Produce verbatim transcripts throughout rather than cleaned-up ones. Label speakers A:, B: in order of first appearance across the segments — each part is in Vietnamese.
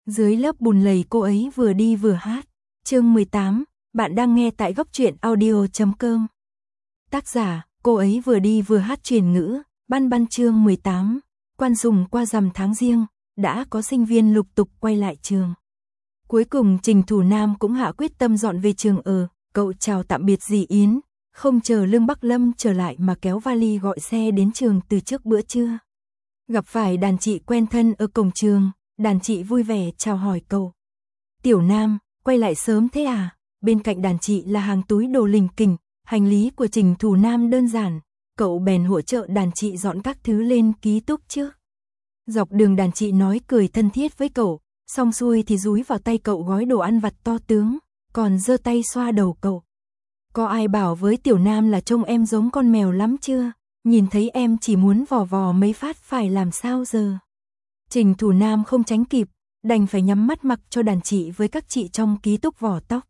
A: Dưới lớp bùn lầy cô ấy vừa đi vừa hát. Chương mười tám, bạn đang nghe tại góc truyện audio chấm com. Tác giả, cô ấy vừa đi vừa hát truyền ngữ, băn băn chương mười tám. Quan dùng qua rằm tháng riêng, đã có sinh viên lục tục quay lại trường. Cuối cùng Trình Thủ Nam cũng hạ quyết tâm dọn về trường ở, cậu chào tạm biệt dì Yến, không chờ Lương Bắc Lâm trở lại mà kéo vali gọi xe đến trường từ trước bữa trưa. Gặp phải đàn chị quen thân ở cổng trường, đàn chị vui vẻ chào hỏi cậu. Tiểu Nam, quay lại sớm thế à? Bên cạnh đàn chị là hàng túi đồ lình kình, hành lý của Trình Thủ Nam đơn giản, cậu bèn hỗ trợ đàn chị dọn các thứ lên ký túc trước. Dọc đường đàn chị nói cười thân thiết với cậu, xong xuôi thì dúi vào tay cậu gói đồ ăn vặt to tướng, còn giơ tay xoa đầu cậu. Có ai bảo với Tiểu Nam là trông em giống con mèo lắm chưa? Nhìn thấy em chỉ muốn vò vò mấy phát phải làm sao giờ? Trình Thủ Nam không tránh kịp, đành phải nhắm mắt mặc cho đàn chị với các chị trong ký túc vò tóc.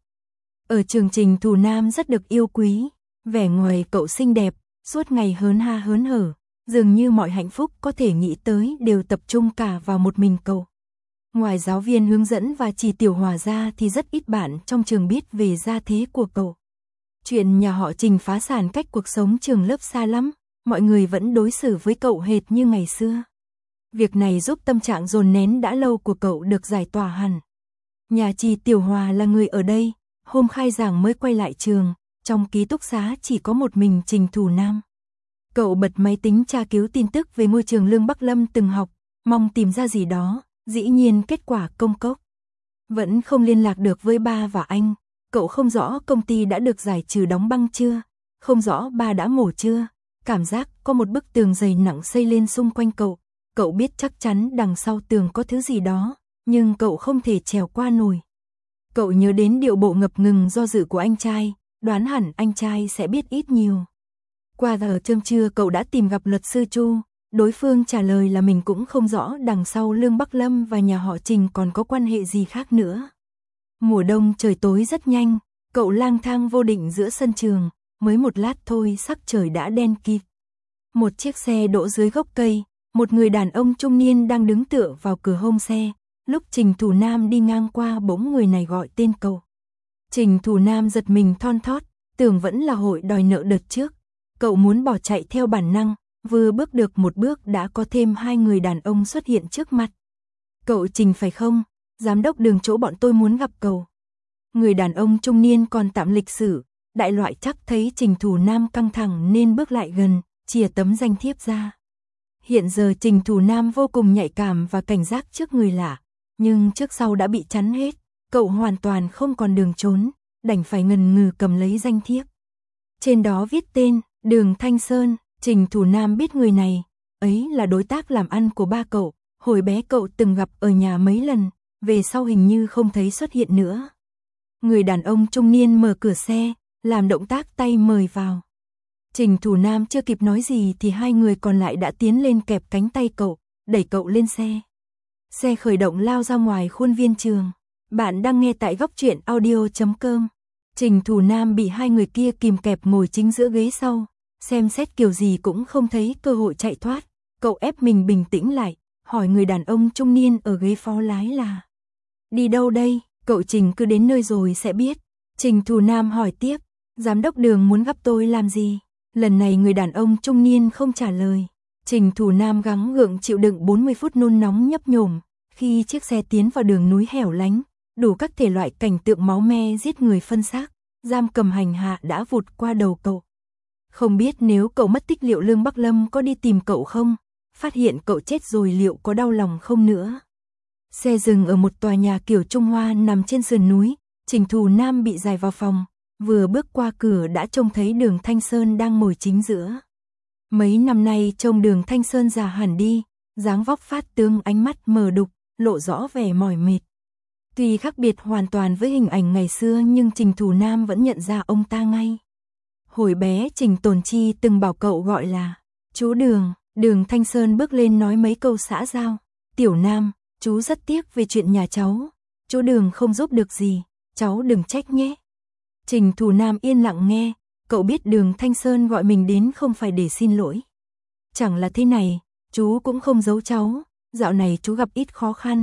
A: Ở trường Trình Thủ Nam rất được yêu quý, vẻ ngoài cậu xinh đẹp, suốt ngày hớn ha hớn hở, dường như mọi hạnh phúc có thể nghĩ tới đều tập trung cả vào một mình cậu. Ngoài giáo viên hướng dẫn và chỉ tiểu hòa ra thì rất ít bạn trong trường biết về gia thế của cậu. Chuyện nhà họ Trình phá sản cách cuộc sống trường lớp xa lắm, mọi người vẫn đối xử với cậu hệt như ngày xưa. Việc này giúp tâm trạng dồn nén đã lâu của cậu được giải tỏa hẳn. Nhà chị Tiểu Hòa là người ở đây, hôm khai giảng mới quay lại trường, trong ký túc xá chỉ có một mình Trình Thủ Nam. Cậu bật máy tính tra cứu tin tức về ngôi trường Lương Bắc Lâm từng học, mong tìm ra gì đó, dĩ nhiên kết quả công cốc. Vẫn không liên lạc được với ba và anh, cậu không rõ công ty đã được giải trừ đóng băng chưa, không rõ ba đã ngủ chưa, cảm giác có một bức tường dày nặng xây lên xung quanh cậu. Cậu biết chắc chắn đằng sau tường có thứ gì đó, nhưng cậu không thể trèo qua nổi. Cậu nhớ đến điệu bộ ngập ngừng do dự của anh trai, đoán hẳn anh trai sẽ biết ít nhiều. Qua giờ trưa trưa cậu đã tìm gặp luật sư Chu, đối phương trả lời là mình cũng không rõ đằng sau Lương Bắc Lâm và nhà họ Trình còn có quan hệ gì khác nữa. Mùa đông trời tối rất nhanh, cậu lang thang vô định giữa sân trường, mới một lát thôi sắc trời đã đen kịt. Một chiếc xe đỗ dưới gốc cây. Một người đàn ông trung niên đang đứng tựa vào cửa hông xe, lúc Trình Thủ Nam đi ngang qua bỗng người này gọi tên cậu. Trình Thủ Nam giật mình thon thót, tưởng vẫn là hội đòi nợ đợt trước. Cậu muốn bỏ chạy theo bản năng, vừa bước được một bước đã có thêm hai người đàn ông xuất hiện trước mặt. Cậu Trình phải không? Giám đốc Đường chỗ bọn tôi muốn gặp cậu. Người đàn ông trung niên còn tạm lịch sử, đại loại chắc thấy Trình Thủ Nam căng thẳng nên bước lại gần, chìa tấm danh thiếp ra. Hiện giờ Trình Thủ Nam vô cùng nhạy cảm và cảnh giác trước người lạ, nhưng trước sau đã bị chắn hết, cậu hoàn toàn không còn đường trốn, đành phải ngần ngừ cầm lấy danh thiếp. Trên đó viết tên, Đường Thanh Sơn. Trình Thủ Nam biết người này, ấy là đối tác làm ăn của ba cậu, hồi bé cậu từng gặp ở nhà mấy lần, về sau hình như không thấy xuất hiện nữa. Người đàn ông trung niên mở cửa xe, làm động tác tay mời vào. Trình Thủ Nam chưa kịp nói gì thì hai người còn lại đã tiến lên kẹp cánh tay cậu, đẩy cậu lên xe. Xe khởi động lao ra ngoài khuôn viên trường. Bạn đang nghe tại góc truyện audio chấm com. Trình Thủ Nam bị hai người kia kìm kẹp ngồi chính giữa ghế sau, xem xét kiểu gì cũng không thấy cơ hội chạy thoát. Cậu ép mình bình tĩnh lại, hỏi người đàn ông trung niên ở ghế phó lái là: đi đâu đây? Cậu Trình cứ đến nơi rồi sẽ biết. Trình Thủ Nam hỏi tiếp: giám đốc Đường muốn gặp tôi làm gì? Lần này người đàn ông trung niên không trả lời. Trình Thủ Nam gắng gượng chịu đựng bốn mươi phút nôn nóng nhấp nhổm, khi chiếc xe tiến vào đường núi hẻo lánh, đủ các thể loại cảnh tượng máu me giết người phân xác, giam cầm hành hạ đã vụt qua đầu cậu. Không biết nếu cậu mất tích liệu Lương Bắc Lâm có đi tìm cậu không, phát hiện cậu chết rồi liệu có đau lòng không nữa. Xe dừng ở một tòa nhà kiểu Trung Hoa nằm trên sườn núi, Trình Thủ Nam bị giải vào phòng. Vừa bước qua cửa đã trông thấy Đường Thanh Sơn đang ngồi chính giữa. Mấy năm nay trông Đường Thanh Sơn già hẳn đi, dáng vóc phát tương, ánh mắt mờ đục, lộ rõ vẻ mỏi mệt. Tuy khác biệt hoàn toàn với hình ảnh ngày xưa nhưng Trình Thủ Nam vẫn nhận ra ông ta ngay. Hồi bé Trình Tồn Chi từng bảo cậu gọi là chú Đường. Đường Thanh Sơn bước lên nói mấy câu xã giao. Tiểu Nam, chú rất tiếc về chuyện nhà cháu. Chú Đường không giúp được gì, cháu đừng trách nhé. Trình Thủ Nam yên lặng nghe, cậu biết Đường Thanh Sơn gọi mình đến không phải để xin lỗi. Chẳng là thế này, chú cũng không giấu cháu, dạo này chú gặp ít khó khăn,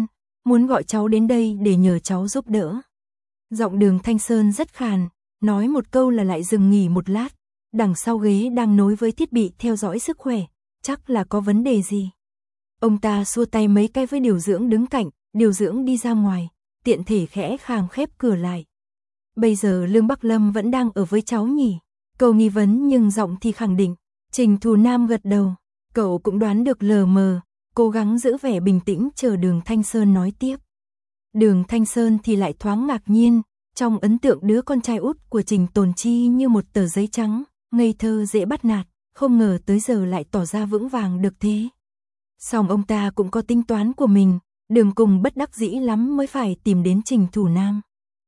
A: muốn gọi cháu đến đây để nhờ cháu giúp đỡ. Giọng Đường Thanh Sơn rất khàn, nói một câu là lại dừng nghỉ một lát, đằng sau ghế đang nối với thiết bị theo dõi sức khỏe, chắc là có vấn đề gì. Ông ta xua tay mấy cái với điều dưỡng đứng cạnh, điều dưỡng đi ra ngoài, tiện thể khẽ khàng khép cửa lại. Bây giờ Lương Bắc Lâm vẫn đang ở với cháu nhỉ? Cậu nghi vấn nhưng giọng thì khẳng định. Trình Thù Nam gật đầu, cậu cũng đoán được lờ mờ, cố gắng giữ vẻ bình tĩnh chờ Đường Thanh Sơn nói tiếp. Đường Thanh Sơn thì lại thoáng ngạc nhiên, trong ấn tượng đứa con trai út của Trình Tồn Chi như một tờ giấy trắng, ngây thơ dễ bắt nạt, không ngờ tới giờ lại tỏ ra vững vàng được thế. Song ông ta cũng có tính toán của mình, Đường cùng bất đắc dĩ lắm mới phải tìm đến Trình Thù Nam.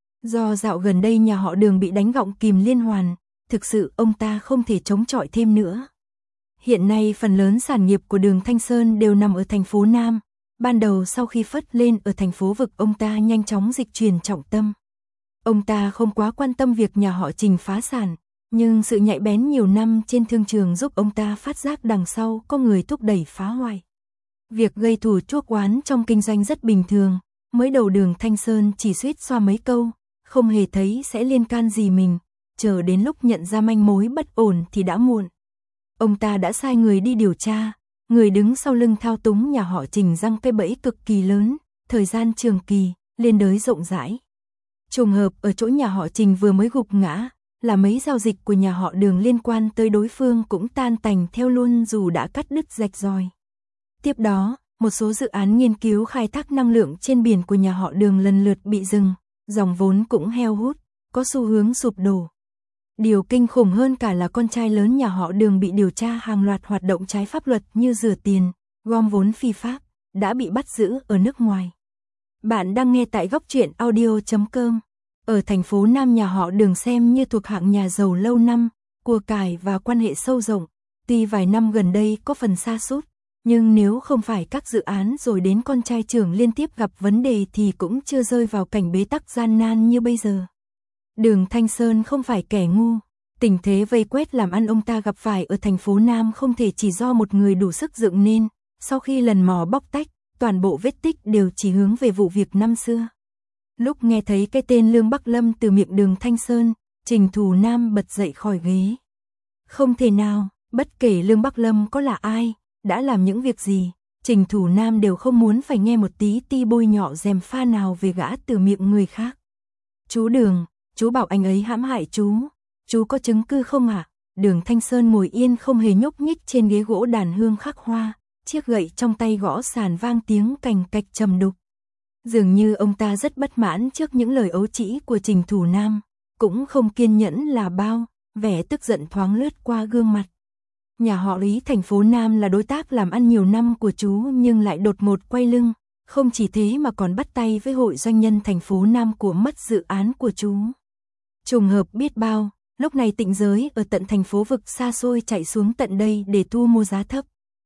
A: Do dạo gần đây nhà họ Đường bị đánh gọng kìm liên hoàn, thực sự ông ta không thể chống chọi thêm nữa. Hiện nay phần lớn sản nghiệp của Đường Thanh Sơn đều nằm ở thành phố Nam, ban đầu sau khi phất lên ở thành phố vực ông ta nhanh chóng dịch chuyển trọng tâm. Ông ta không quá quan tâm việc nhà họ Trình phá sản, nhưng sự nhạy bén nhiều năm trên thương trường giúp ông ta phát giác đằng sau có người thúc đẩy phá hoại. Việc gây thù chuốc oán trong kinh doanh rất bình thường, mới đầu Đường Thanh Sơn chỉ suýt xoa mấy câu, không hề thấy sẽ liên can gì mình, chờ đến lúc nhận ra manh mối bất ổn thì đã muộn. Ông ta đã sai người đi điều tra, người đứng sau lưng thao túng nhà họ Trình răng cây bẫy cực kỳ lớn, thời gian trường kỳ, liên đới rộng rãi. Trùng hợp ở chỗ nhà họ Trình vừa mới gục ngã, là mấy giao dịch của nhà họ Đường liên quan tới đối phương cũng tan tành theo luôn dù đã cắt đứt rạch ròi. Tiếp đó, một số dự án nghiên cứu khai thác năng lượng trên biển của nhà họ Đường lần lượt bị dừng, dòng vốn cũng heo hút, có xu hướng sụp đổ. Điều kinh khủng hơn cả là con trai lớn nhà họ Đường bị điều tra hàng loạt hoạt động trái pháp luật như rửa tiền, gom vốn phi pháp, đã bị bắt giữ ở nước ngoài. Bạn đang nghe tại góc truyện audio chấm com. Ở thành phố Nam nhà họ Đường xem như thuộc hạng nhà giàu lâu năm, của cải và quan hệ sâu rộng, tuy vài năm gần đây có phần sa sút, nhưng nếu không phải các dự án rồi đến con trai trưởng liên tiếp gặp vấn đề thì cũng chưa rơi vào cảnh bế tắc gian nan như bây giờ. Đường Thanh Sơn không phải kẻ ngu, tình thế vây quét làm ăn ông ta gặp phải ở thành phố Nam không thể chỉ do một người đủ sức dựng nên, sau khi lần mò bóc tách, toàn bộ vết tích đều chỉ hướng về vụ việc năm xưa. Lúc nghe thấy cái tên Lương Bắc Lâm từ miệng Đường Thanh Sơn, Trình Thù Nam bật dậy khỏi ghế. Không thể nào, bất kể Lương Bắc Lâm có là ai, đã làm những việc gì, Trình Thù Nam đều không muốn phải nghe một tí ti bôi nhọ dèm pha nào về gã từ miệng người khác. Chú Đường, chú bảo anh ấy hãm hại chú, chú có chứng cứ không ạ? À? Đường Thanh Sơn ngồi yên không hề nhúc nhích trên ghế gỗ đàn hương khắc hoa, chiếc gậy trong tay gõ sàn vang tiếng cành cạch trầm đục. Dường như ông ta rất bất mãn trước những lời ấu trĩ của Trình Thù Nam, cũng không kiên nhẫn là bao, vẻ tức giận thoáng lướt qua gương mặt. Nhà họ Lý thành phố Nam là đối tác làm ăn nhiều năm của chú nhưng lại đột ngột quay lưng, không chỉ thế mà còn bắt tay với hội doanh nhân thành phố Nam của mất dự án của chú. Trùng hợp biết bao, lúc này Tịnh Giới ở tận thành phố vực xa xôi chạy xuống tận đây để thu mua giá thấp.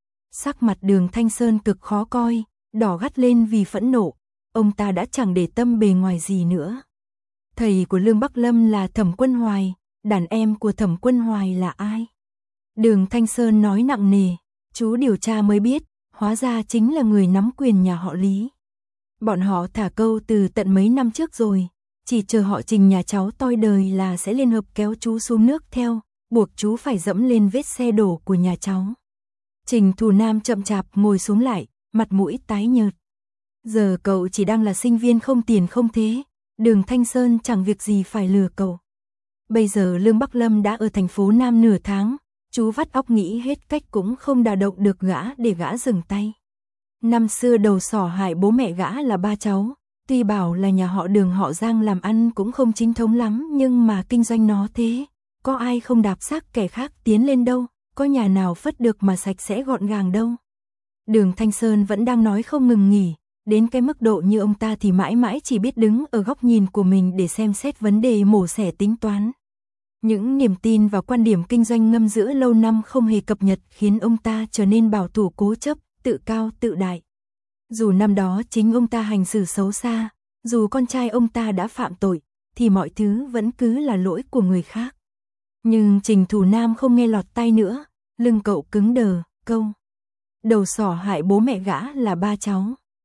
A: Sắc mặt Đường Thanh Sơn cực khó coi, đỏ gắt lên vì phẫn nộ, ông ta đã chẳng để tâm bề ngoài gì nữa. Thầy của Lương Bắc Lâm là Thẩm Quân Hoài, đàn em của Thẩm Quân Hoài là ai? Đường Thanh Sơn nói nặng nề, chú điều tra mới biết, hóa ra chính là người nắm quyền nhà họ Lý. Bọn họ thả câu từ tận mấy năm trước rồi, chỉ chờ họ Trình nhà cháu toi đời là sẽ liên hợp kéo chú xuống nước theo, buộc chú phải dẫm lên vết xe đổ của nhà cháu. Trình Thù Nam chậm chạp ngồi xuống lại, mặt mũi tái nhợt. Giờ cậu chỉ đang là sinh viên không tiền không thế, Đường Thanh Sơn chẳng việc gì phải lừa cậu. Bây giờ Lương Bắc Lâm đã ở thành phố Nam nửa tháng, chú vắt óc nghĩ hết cách cũng không đả động được gã để gã dừng tay. Năm xưa đầu sỏ hại bố mẹ gã là ba cháu, tuy bảo là nhà họ Đường họ Giang làm ăn cũng không chính thống lắm nhưng mà kinh doanh nó thế, có ai không đạp xác kẻ khác tiến lên đâu, có nhà nào phất được mà sạch sẽ gọn gàng đâu. Đường Thanh Sơn vẫn đang nói không ngừng nghỉ, đến cái mức độ như ông ta thì mãi mãi chỉ biết đứng ở góc nhìn của mình để xem xét vấn đề mổ xẻ tính toán. Những niềm tin và quan điểm kinh doanh ngâm giữa lâu năm không hề cập nhật khiến ông ta trở nên bảo thủ cố chấp, tự cao tự đại. Dù năm đó chính ông ta hành xử xấu xa, dù con trai ông ta đã phạm tội, thì mọi thứ vẫn cứ là lỗi của người khác. Nhưng Trình Thù Nam không nghe lọt tai nữa, lưng cậu cứng đờ, câu. Đầu sỏ hại bố mẹ gã là ba cháu.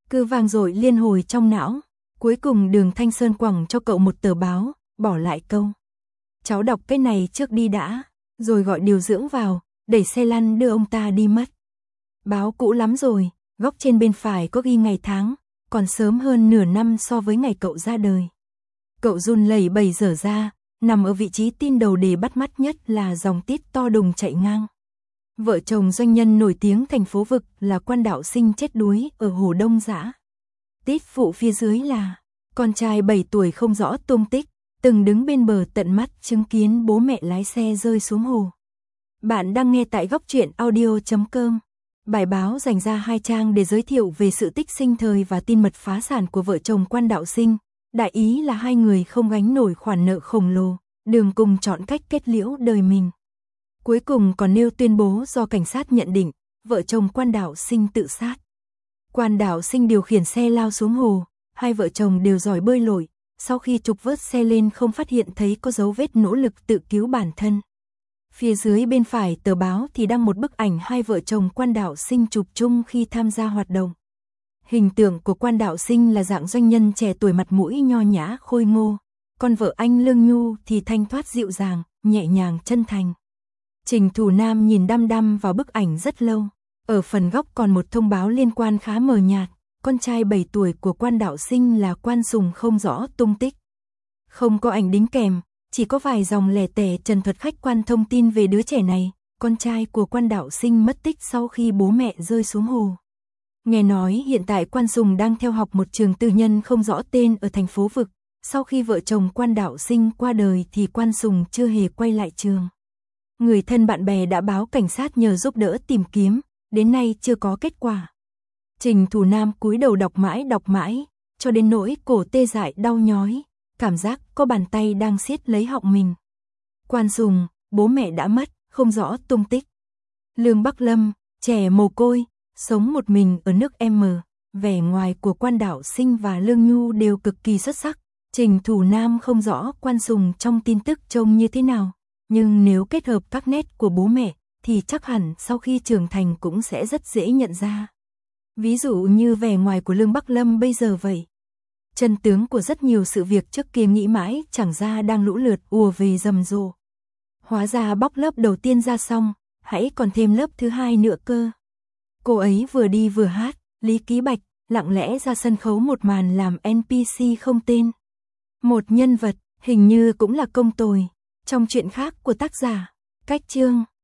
A: cứ vang dội liên hồi trong não. Cuối cùng Đường Thanh Sơn quẳng cho cậu một tờ báo, bỏ lại câu: cháu đọc cái này trước đi đã, rồi gọi điều dưỡng vào, đẩy xe lăn đưa ông ta đi mất. Báo cũ lắm rồi, góc trên bên phải có ghi ngày tháng, còn sớm hơn nửa năm so với ngày cậu ra đời. Cậu run lẩy bẩy dở ra, nằm ở vị trí tin đầu đề bắt mắt nhất là dòng tít to đùng chạy ngang. Vợ chồng doanh nhân nổi tiếng thành phố Vực là Quan Đạo Sinh chết đuối ở Hồ Đông Dã. Tít phụ phía dưới là con trai bảy tuổi không rõ tung tích, từng đứng bên bờ tận mắt chứng kiến bố mẹ lái xe rơi xuống hồ. Bạn đang nghe tại góc truyện audio chấm com. Bài báo dành ra hai trang để giới thiệu về sự tích sinh thời và tin mật phá sản của vợ chồng Quan Đạo Sinh. Đại ý là hai người không gánh nổi khoản nợ khổng lồ, Đường cùng chọn cách kết liễu đời mình. Cuối cùng còn nêu tuyên bố do cảnh sát nhận định, vợ chồng Quan Đạo Sinh tự sát. Quan Đạo Sinh điều khiển xe lao xuống hồ, hai vợ chồng đều giỏi bơi lội, sau khi trục vớt xe lên không phát hiện thấy có dấu vết nỗ lực tự cứu bản thân. Phía dưới bên phải tờ báo thì đăng một bức ảnh hai vợ chồng Quan Đạo Sinh chụp chung khi tham gia hoạt động. Hình tượng của Quan Đạo Sinh là dạng doanh nhân trẻ tuổi mặt mũi nho nhã khôi ngô, còn vợ anh Lương Nhu thì thanh thoát dịu dàng, nhẹ nhàng chân thành. Trình Thủ Nam nhìn đăm đăm vào bức ảnh rất lâu, ở phần góc còn một thông báo liên quan khá mờ nhạt, con trai bảy tuổi của Quan Đạo Sinh là Quan Sùng không rõ tung tích. Không có ảnh đính kèm, chỉ có vài dòng lẻ tẻ trần thuật khách quan thông tin về đứa trẻ này, con trai của Quan Đạo Sinh mất tích sau khi bố mẹ rơi xuống hồ. Nghe nói hiện tại Quan Sùng đang theo học một trường tư nhân không rõ tên ở thành phố Vực, sau khi vợ chồng Quan Đạo Sinh qua đời thì Quan Sùng chưa hề quay lại trường. Người thân bạn bè đã báo cảnh sát nhờ giúp đỡ tìm kiếm, đến nay chưa có kết quả. Trình Thủ Nam cúi đầu đọc mãi đọc mãi, cho đến nỗi cổ tê dại đau nhói, cảm giác có bàn tay đang siết lấy họng mình. Quan Sùng, bố mẹ đã mất, không rõ tung tích. Lương Bắc Lâm, trẻ mồ côi, sống một mình ở nước M, vẻ ngoài của Quan Đạo Sinh và Lương Nhu đều cực kỳ xuất sắc. Trình Thủ Nam không rõ Quan Sùng trong tin tức trông như thế nào, nhưng nếu kết hợp các nét của bố mẹ, thì chắc hẳn sau khi trưởng thành cũng sẽ rất dễ nhận ra. Ví dụ như vẻ ngoài của Lương Bắc Lâm bây giờ vậy. Chân tướng của rất nhiều sự việc trước kia nghĩ mãi chẳng ra đang lũ lượt ùa về rầm rộ. Hóa ra bóc lớp đầu tiên ra xong, hãy còn thêm lớp thứ hai nữa cơ. Cô ấy vừa đi vừa hát, Lý Ký Bạch lặng lẽ ra sân khấu một màn làm en pê xê không tên. Một nhân vật, hình như cũng là công tồi, trong chuyện khác của tác giả. Cách chương